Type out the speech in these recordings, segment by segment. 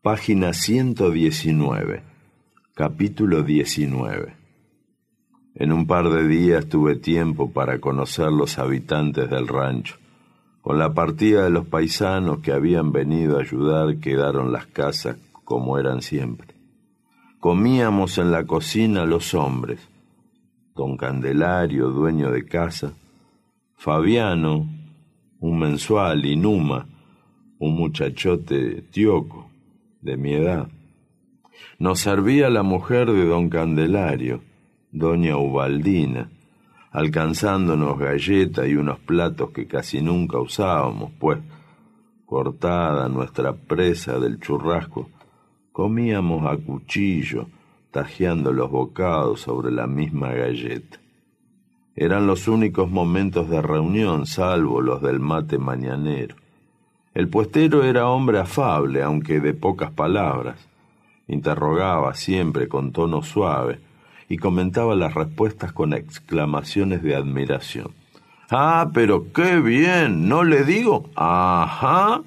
Página 119, capítulo 19. En un par de días tuve tiempo para conocer los habitantes del rancho. Con la partida de los paisanos que habían venido a ayudar, quedaron las casas como eran siempre. Comíamos en la cocina los hombres: don Candelario, dueño de casa; Fabiano, un mensual; y Numa, un muchachote tioco, de mi edad. Nos servía la mujer de don Candelario, doña Ubaldina, alcanzándonos galletas y unos platos que casi nunca usábamos, pues, cortada nuestra presa del churrasco, comíamos a cuchillo, tajeando los bocados sobre la misma galleta. Eran los únicos momentos de reunión, salvo los del mate mañanero. El puestero era hombre afable, aunque de pocas palabras. Interrogaba siempre con tono suave y comentaba las respuestas con exclamaciones de admiración. «¡Ah, pero qué bien! ¿No le digo? ¡Ajá!».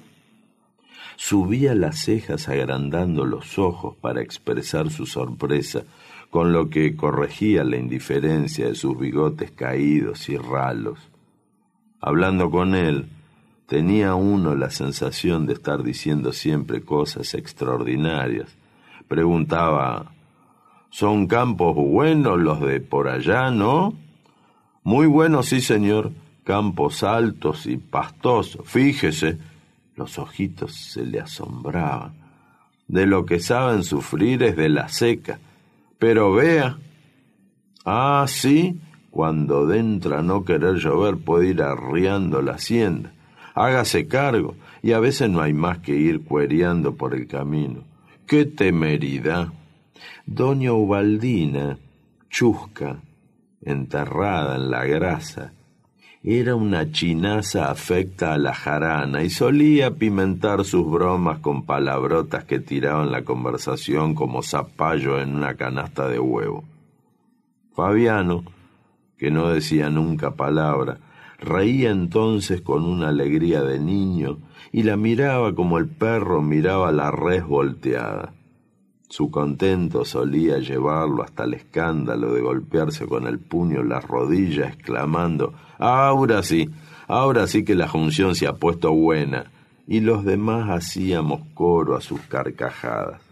Subía las cejas agrandando los ojos para expresar su sorpresa, con lo que corregía la indiferencia de sus bigotes caídos y ralos. Hablando con él, tenía uno la sensación de estar diciendo siempre cosas extraordinarias. Preguntaba: «¿Son campos buenos los de por allá, no?». «Muy buenos, sí, señor. Campos altos y pastosos. Fíjese». Los ojitos se le asombraban. «De lo que saben sufrir es de la seca. Pero vea». «Ah, sí. Cuando entra a no querer llover puede ir arriando la hacienda. Hágase cargo, y a veces no hay más que ir cuereando por el camino». «¡Qué temeridad!». Doña Ubaldina, chusca, enterrada en la grasa, era una chinaza afecta a la jarana y solía pimentar sus bromas con palabrotas que tiraban la conversación como zapallo en una canasta de huevo. Fabiano, que no decía nunca palabra, reía entonces con una alegría de niño y la miraba como el perro miraba la res volteada. Su contento solía llevarlo hasta el escándalo de golpearse con el puño las rodillas, exclamando: ahora sí que la junción se ha puesto buena», y los demás hacíamos coro a sus carcajadas.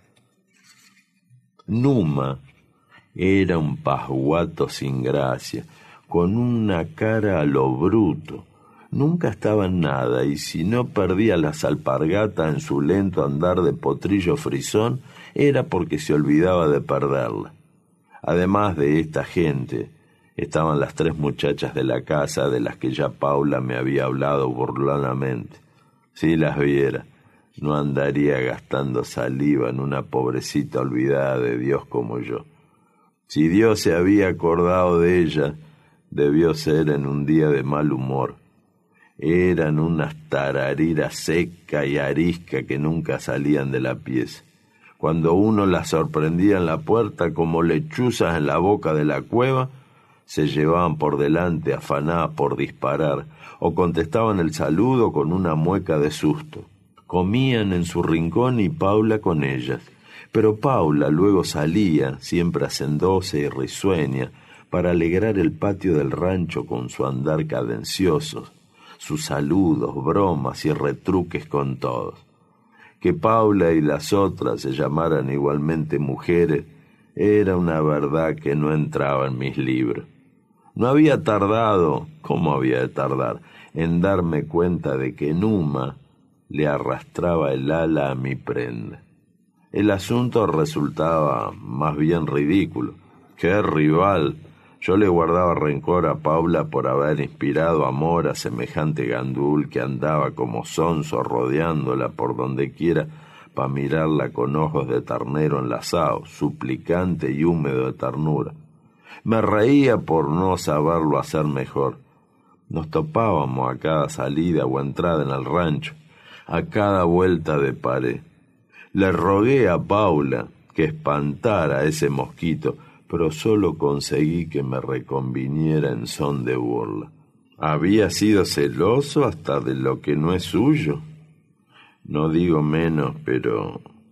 Numa era un pasguato sin gracia, con una cara a lo bruto. Nunca estaba en nada, y si no perdía las alpargatas en su lento andar de potrillo frisón, era porque se olvidaba de perderla. Además de esta gente, estaban las 3 muchachas de la casa de las que ya Paula me había hablado burlonamente. Si las viera, no andaría gastando saliva en una pobrecita olvidada de Dios como yo. Si Dios se había acordado de ella, debió ser en un día de mal humor. Eran unas tarariras seca y arisca que nunca salían de la pieza. Cuando uno las sorprendía en la puerta como lechuzas en la boca de la cueva, se llevaban por delante afanadas por disparar, o contestaban el saludo con una mueca de susto. Comían en su rincón y Paula con ellas, pero Paula luego salía, siempre hacendosa y risueña, para alegrar el patio del rancho con su andar cadencioso, sus saludos, bromas y retruques con todos. Que Paula y las otras se llamaran igualmente mujeres era una verdad que no entraba en mis libros. No había tardado, ¿cómo había de tardar?, en darme cuenta de que Numa le arrastraba el ala a mi prenda. El asunto resultaba más bien ridículo. ¡Qué rival! Yo le guardaba rencor a Paula por haber inspirado amor a semejante gandul que andaba como sonso rodeándola por donde quiera para mirarla con ojos de ternero enlazado, suplicante y húmedo de ternura. Me reía por no saberlo hacer mejor. Nos topábamos a cada salida o entrada en el rancho, a cada vuelta de pared. Le rogué a Paula que espantara a ese mosquito, pero solo conseguí que me reconviniera en son de burla. ¿Había sido celoso hasta de lo que no es suyo? No digo menos, pero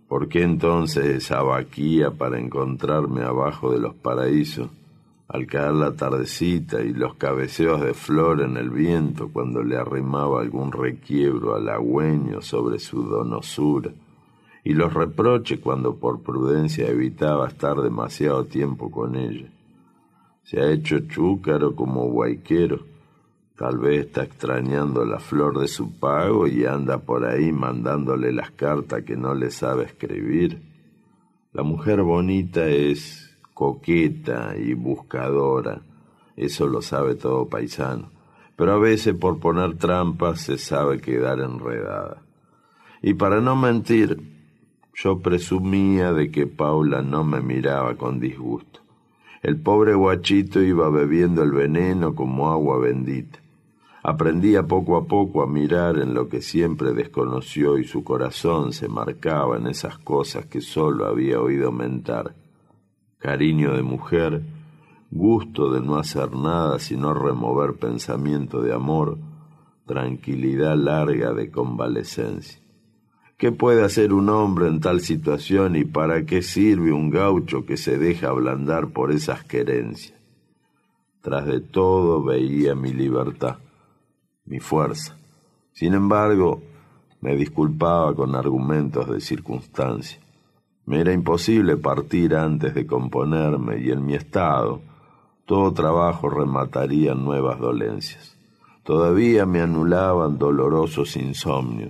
¿Por qué entonces esa vaquía para encontrarme abajo de los paraísos, al caer la tardecita y los cabeceos de flor en el viento cuando le arrimaba algún requiebro halagüeño sobre su donosura, y los reproches cuando por prudencia evitaba estar demasiado tiempo con ella? Se ha hecho chúcaro como guaiquero, tal vez está extrañando la flor de su pago y anda por ahí mandándole las cartas que no le sabe escribir. La mujer bonita es coqueta y buscadora, eso lo sabe todo paisano, pero a veces por poner trampas se sabe quedar enredada. Y para no mentir, yo presumía de que Paula no me miraba con disgusto. El pobre guachito iba bebiendo el veneno como agua bendita. Aprendía poco a poco a mirar en lo que siempre desconoció y su corazón se marcaba en esas cosas que solo había oído mentar. Cariño de mujer, gusto de no hacer nada sino remover pensamiento de amor, tranquilidad larga de convalecencia. ¿Qué puede hacer un hombre en tal situación y para qué sirve un gaucho que se deja ablandar por esas querencias? Tras de todo veía mi libertad, mi fuerza. Sin embargo, me disculpaba con argumentos de circunstancia. Me era imposible partir antes de componerme y en mi estado todo trabajo remataría en nuevas dolencias. Todavía me anulaban dolorosos insomnios.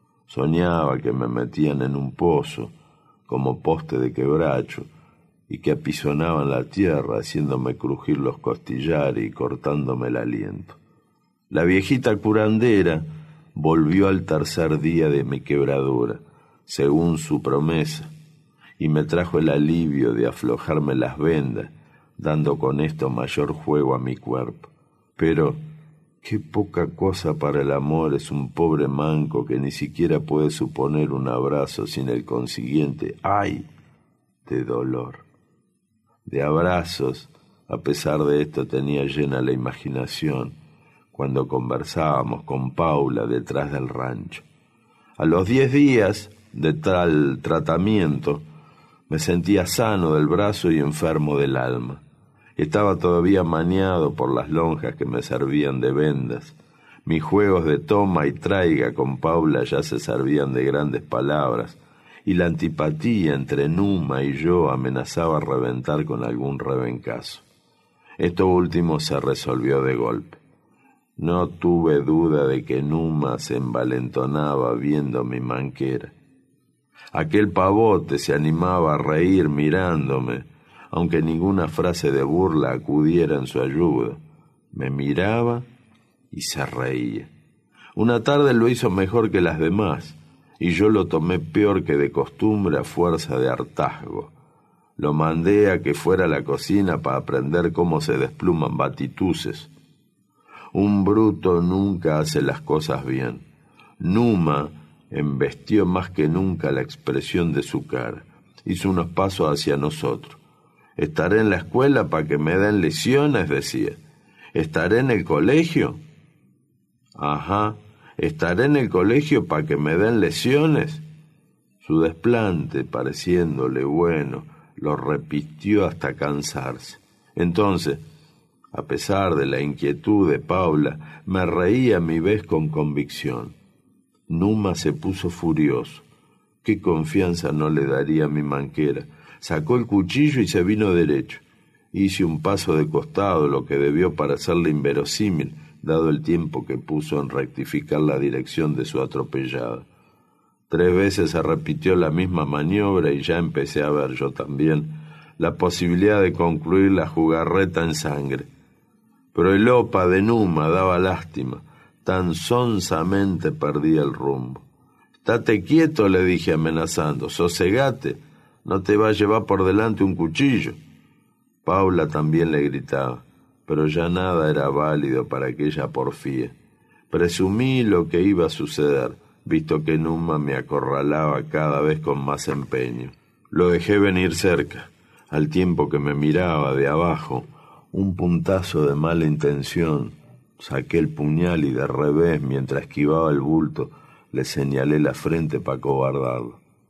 Soñaba que me metían en un pozo como poste de quebracho y que apisonaban la tierra haciéndome crujir los costillares y cortándome el aliento. La viejita curandera volvió al tercer día de mi quebradura, según su promesa, y me trajo el alivio de aflojarme las vendas, dando con esto mayor juego a mi cuerpo. Pero qué poca cosa para el amor es un pobre manco que ni siquiera puede suponer un abrazo sin el consiguiente ¡ay! De dolor. De abrazos, a pesar de esto, tenía llena la imaginación cuando conversábamos con Paula detrás del rancho. A los 10 días de tal tratamiento, me sentía sano del brazo y enfermo del alma. Estaba todavía maniado por las lonjas que me servían de vendas. Mis juegos de toma y traiga con Paula ya se servían de grandes palabras, y la antipatía entre Numa y yo amenazaba reventar con algún rebencazo. Esto último se resolvió de golpe. No tuve duda de que Numa se envalentonaba viendo mi manquera. Aquel pavote se animaba a reír mirándome, aunque ninguna frase de burla acudiera en su ayuda. Me miraba y se reía. Una tarde lo hizo mejor que las demás, y yo lo tomé peor que de costumbre a fuerza de hartazgo. Lo mandé a que fuera a la cocina para aprender cómo se despluman batituses. Un bruto nunca hace las cosas bien. Numa embestió más que nunca la expresión de su cara. Hizo unos pasos hacia nosotros. «Estaré en la escuela para que me den lecciones», decía. «¿Estaré en el colegio?» «Ajá, estaré en el colegio para que me den lecciones». Su desplante, pareciéndole bueno, lo repitió hasta cansarse. Entonces, a pesar de la inquietud de Paula, me reí a mi vez con convicción. Numa se puso furioso. ¿Qué confianza no le daría a mi manquera? Sacó el cuchillo y se vino derecho. Hice un paso de costado, lo que debió parecerle inverosímil, dado el tiempo que puso en rectificar la dirección de su atropellada. 3 veces se repitió la misma maniobra y ya empecé a ver yo también la posibilidad de concluir la jugarreta en sangre. Pero el opa de Numa daba lástima, tan sonsamente perdía el rumbo. «Estate quieto», le dije amenazando, «sosegate, no te va a llevar por delante un cuchillo». Paula también le gritaba, pero ya nada era válido para aquella porfía. Presumí lo que iba a suceder, visto que Numa me acorralaba cada vez con más empeño. Lo dejé venir cerca, al tiempo que me miraba de abajo, un puntazo de mala intención. Saqué el puñal y de revés, mientras esquivaba el bulto, le señalé la frente para cobardarlo.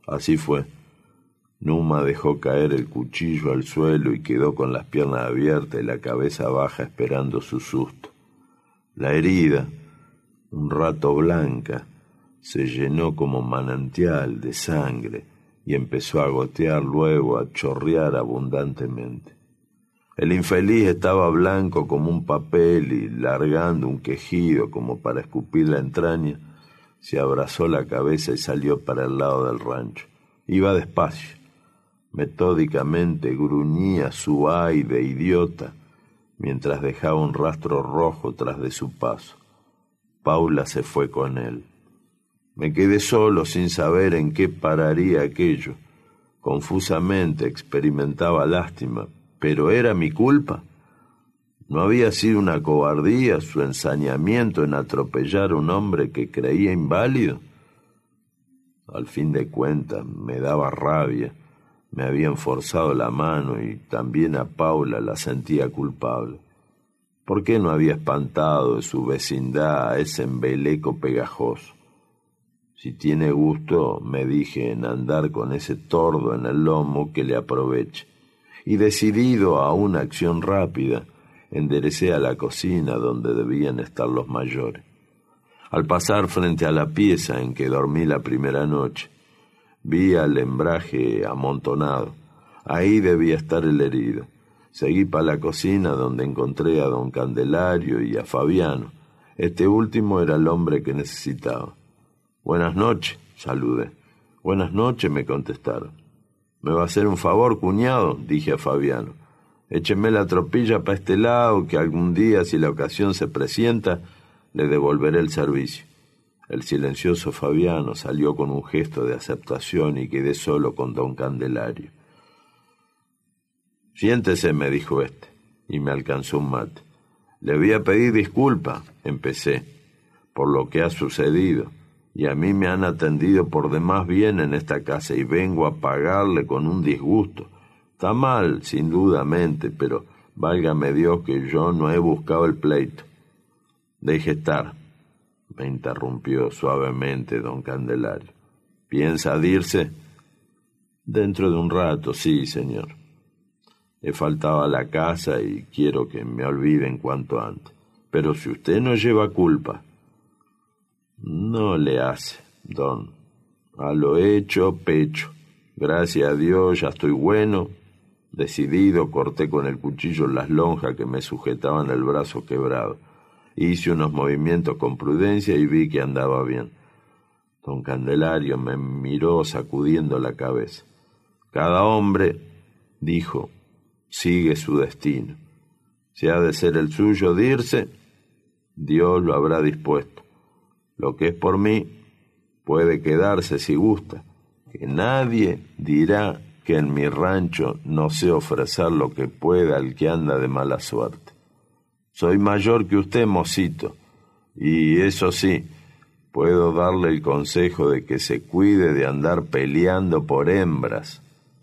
Así fue. Numa dejó caer el cuchillo al suelo y quedó con las piernas abiertas y la cabeza baja esperando su susto. La herida, un rato blanca, se llenó como manantial de sangre y empezó a gotear, luego a chorrear abundantemente. El infeliz estaba blanco como un papel y, largando un quejido como para escupir la entraña, se abrazó la cabeza y salió para el lado del rancho. Iba despacio. Metódicamente gruñía su ay de idiota mientras dejaba un rastro rojo tras de su paso. Paula se fue con él. Me quedé solo sin saber en qué pararía aquello. Confusamente experimentaba lástima, pero ¿era mi culpa? ¿No había sido una cobardía su ensañamiento en atropellar a un hombre que creía inválido? Al fin de cuentas me daba rabia. Me habían forzado la mano y también a Paula la sentía culpable. ¿Por qué no había espantado de su vecindad a ese embeleco pegajoso? Si tiene gusto, me dije, en andar con ese tordo en el lomo, que le aproveche. Y decidido a una acción rápida, enderecé a la cocina donde debían estar los mayores. Al pasar frente a la pieza en que dormí la primera noche, vi al hembraje amontonado. Ahí debía estar el herido. Seguí para la cocina, donde encontré a don Candelario y a Fabiano. Este último era el hombre que necesitaba. «Buenas noches», saludé. «Buenas noches», me contestaron. «¿Me va a hacer un favor, cuñado?», dije a Fabiano. «Écheme la tropilla para este lado, que algún día, si la ocasión se presenta, le devolveré el servicio». El silencioso Fabiano salió con un gesto de aceptación y quedé solo con don Candelario. «Siéntese», me dijo y me alcanzó un mate. «Le voy a pedir disculpas», empecé, «por lo que ha sucedido, y a mí me han atendido por demás bien en esta casa y vengo a pagarle con un disgusto. Está mal, sin dudamente, pero válgame Dios que yo no he buscado el pleito». «Deje estar», me interrumpió suavemente don Candelario. «¿Piensa irse?» «Dentro de un rato, sí, señor. He faltado a la casa y quiero que me olviden cuanto antes. Pero si usted no lleva culpa». «No le hace, don. A lo hecho, pecho. Gracias a Dios ya estoy bueno». Decidido, corté con el cuchillo las lonjas que me sujetaban el brazo quebrado. Hice unos movimientos con prudencia y vi que andaba bien. Don Candelario me miró sacudiendo la cabeza. «Cada hombre», dijo, «sigue su destino. Si ha de ser el suyo de irse, Dios lo habrá dispuesto. Lo que es por mí, puede quedarse si gusta, que nadie dirá que en mi rancho no sé ofrecer lo que pueda al que anda de mala suerte. Soy mayor que usted, mocito, y eso sí, puedo darle el consejo de que se cuide de andar peleando por hembras».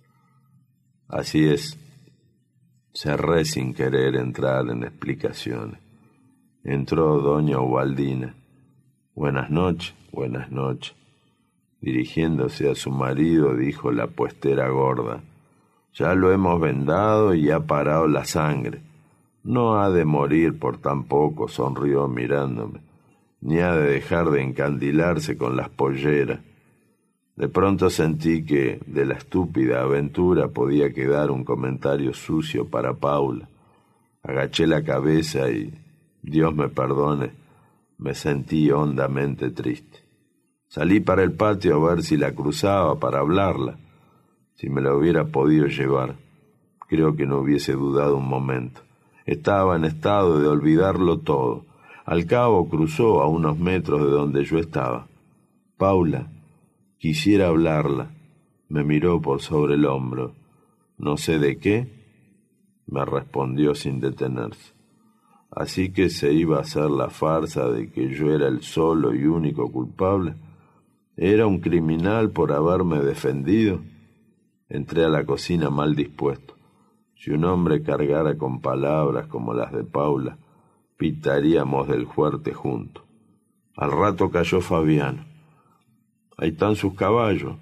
Así es. Cerré sin querer entrar en explicaciones. Entró doña Ubaldina. «Buenas noches, buenas noches». Dirigiéndose a su marido, dijo la puestera gorda: «Ya lo hemos vendado y ha parado la sangre. No ha de morir por tan poco», sonrió mirándome, «ni ha de dejar de encandilarse con las polleras». De pronto sentí que de la estúpida aventura podía quedar un comentario sucio para Paula. Agaché la cabeza y, Dios me perdone, me sentí hondamente triste. Salí para el patio a ver si la cruzaba para hablarla. Si me la hubiera podido llevar, creo que no hubiese dudado un momento. Estaba en estado de olvidarlo todo. Al cabo cruzó a unos metros de donde yo estaba. «Paula, quisiera hablarla». Me miró por sobre el hombro. «¿No sé de qué?», me respondió sin detenerse. Así que se iba a hacer la farsa de que yo era el solo y único culpable. ¿Era un criminal por haberme defendido? Entré a la cocina mal dispuesto. Si un hombre cargara con palabras como las de Paula, pitaríamos del fuerte juntos. Al rato cayó Fabiano. «Ahí están sus caballos.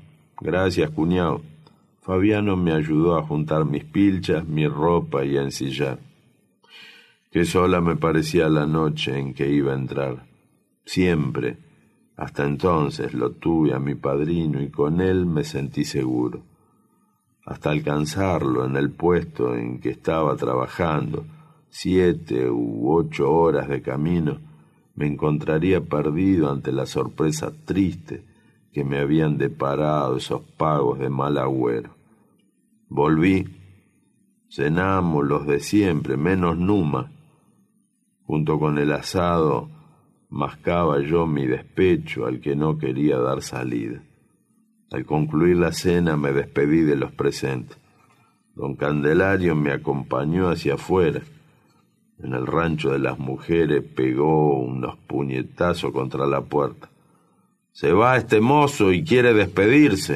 Gracias, cuñado. Fabiano me ayudó a juntar mis pilchas, mi ropa y a ensillar. Qué sola me parecía la noche en que iba a entrar. Siempre, hasta entonces, lo tuve a mi padrino y con él me sentí seguro. Hasta alcanzarlo en el puesto en que estaba trabajando, 7 u 8 horas de camino, me encontraría perdido ante la sorpresa triste que me habían deparado esos pagos de mal agüero. Volví, cenamos los de siempre, menos Numa. Junto con el asado, mascaba yo mi despecho al que no quería dar salida. Al concluir la cena me despedí de los presentes. Don Candelario me acompañó hacia afuera. En el rancho de las mujeres pegó unos puñetazos contra la puerta. «Se va este mozo y quiere despedirse».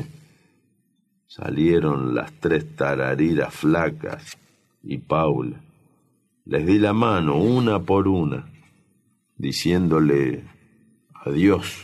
Salieron las 3 tarariras flacas y Paula. Les di la mano una por una, diciéndole adiós.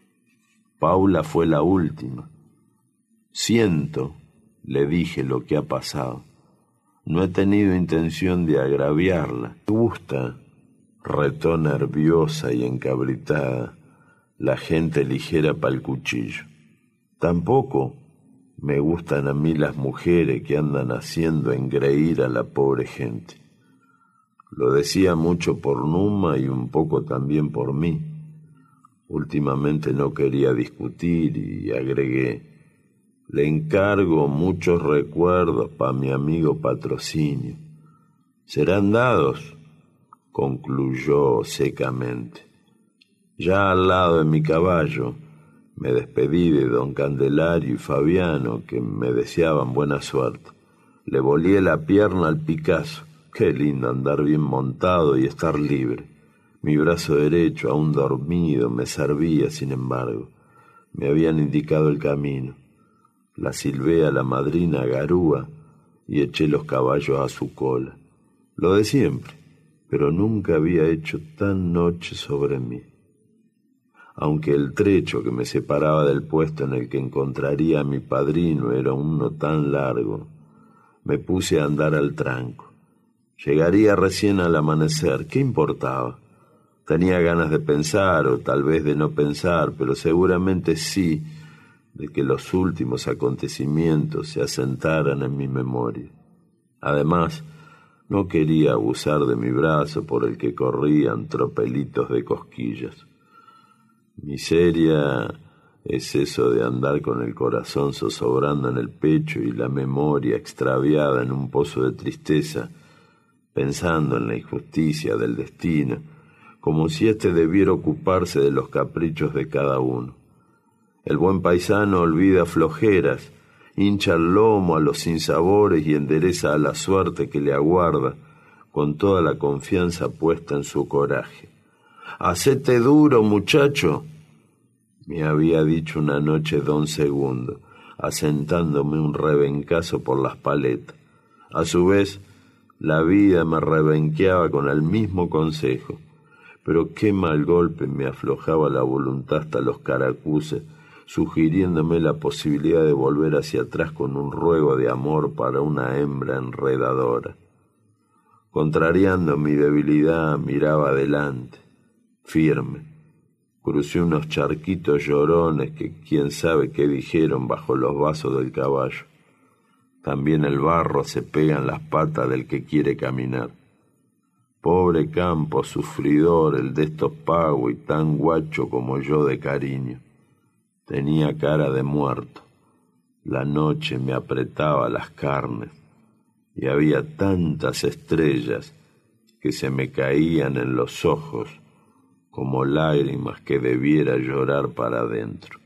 Paula fue la última. «Siento», le dije, «lo que ha pasado. No he tenido intención de agraviarla. Me gusta», retó nerviosa y encabritada, «la gente ligera pa'l cuchillo. Tampoco me gustan a mí las mujeres que andan haciendo engreír a la pobre gente». Lo decía mucho por Numa y un poco también por mí. Últimamente no quería discutir y agregué: «Le encargo muchos recuerdos pa' mi amigo Patrocinio. ¿Serán dados?», concluyó secamente. Ya al lado de mi caballo, me despedí de don Candelario y Fabiano, que me deseaban buena suerte. Le volé la pierna al Picasso. Qué lindo andar bien montado y estar libre. Mi brazo derecho, aún dormido, me servía, sin embargo. Me habían indicado el camino. La silbé a la madrina Garúa y eché los caballos a su cola. Lo de siempre, pero nunca había hecho tan noche sobre mí. Aunque el trecho que me separaba del puesto en el que encontraría a mi padrino era uno tan largo, me puse a andar al tranco. Llegaría recién al amanecer, ¿qué importaba? Tenía ganas de pensar, o tal vez de no pensar, pero seguramente sí, de que los últimos acontecimientos se asentaran en mi memoria. Además, no quería abusar de mi brazo por el que corrían tropelitos de cosquillas. Miseria es eso de andar con el corazón zozobrando en el pecho y la memoria extraviada en un pozo de tristeza, pensando en la injusticia del destino, como si éste debiera ocuparse de los caprichos de cada uno. El buen paisano olvida flojeras, hincha el lomo a los sinsabores y endereza a la suerte que le aguarda, con toda la confianza puesta en su coraje. «Hacete duro, muchacho», me había dicho una noche don Segundo, asentándome un rebencazo por las paletas. A su vez, la vida me rebenqueaba con el mismo consejo, pero qué mal golpe me aflojaba la voluntad hasta los caracuces, sugiriéndome la posibilidad de volver hacia atrás con un ruego de amor para una hembra enredadora. Contrariando mi debilidad, miraba adelante, firme. Crucé unos charquitos llorones que quién sabe qué dijeron bajo los vasos del caballo. También el barro se pega en las patas del que quiere caminar. Pobre campo sufridor el de estos pagos y tan guacho como yo de cariño. Tenía cara de muerto. La noche me apretaba las carnes y había tantas estrellas que se me caían en los ojos como lágrimas que debiera llorar para adentro.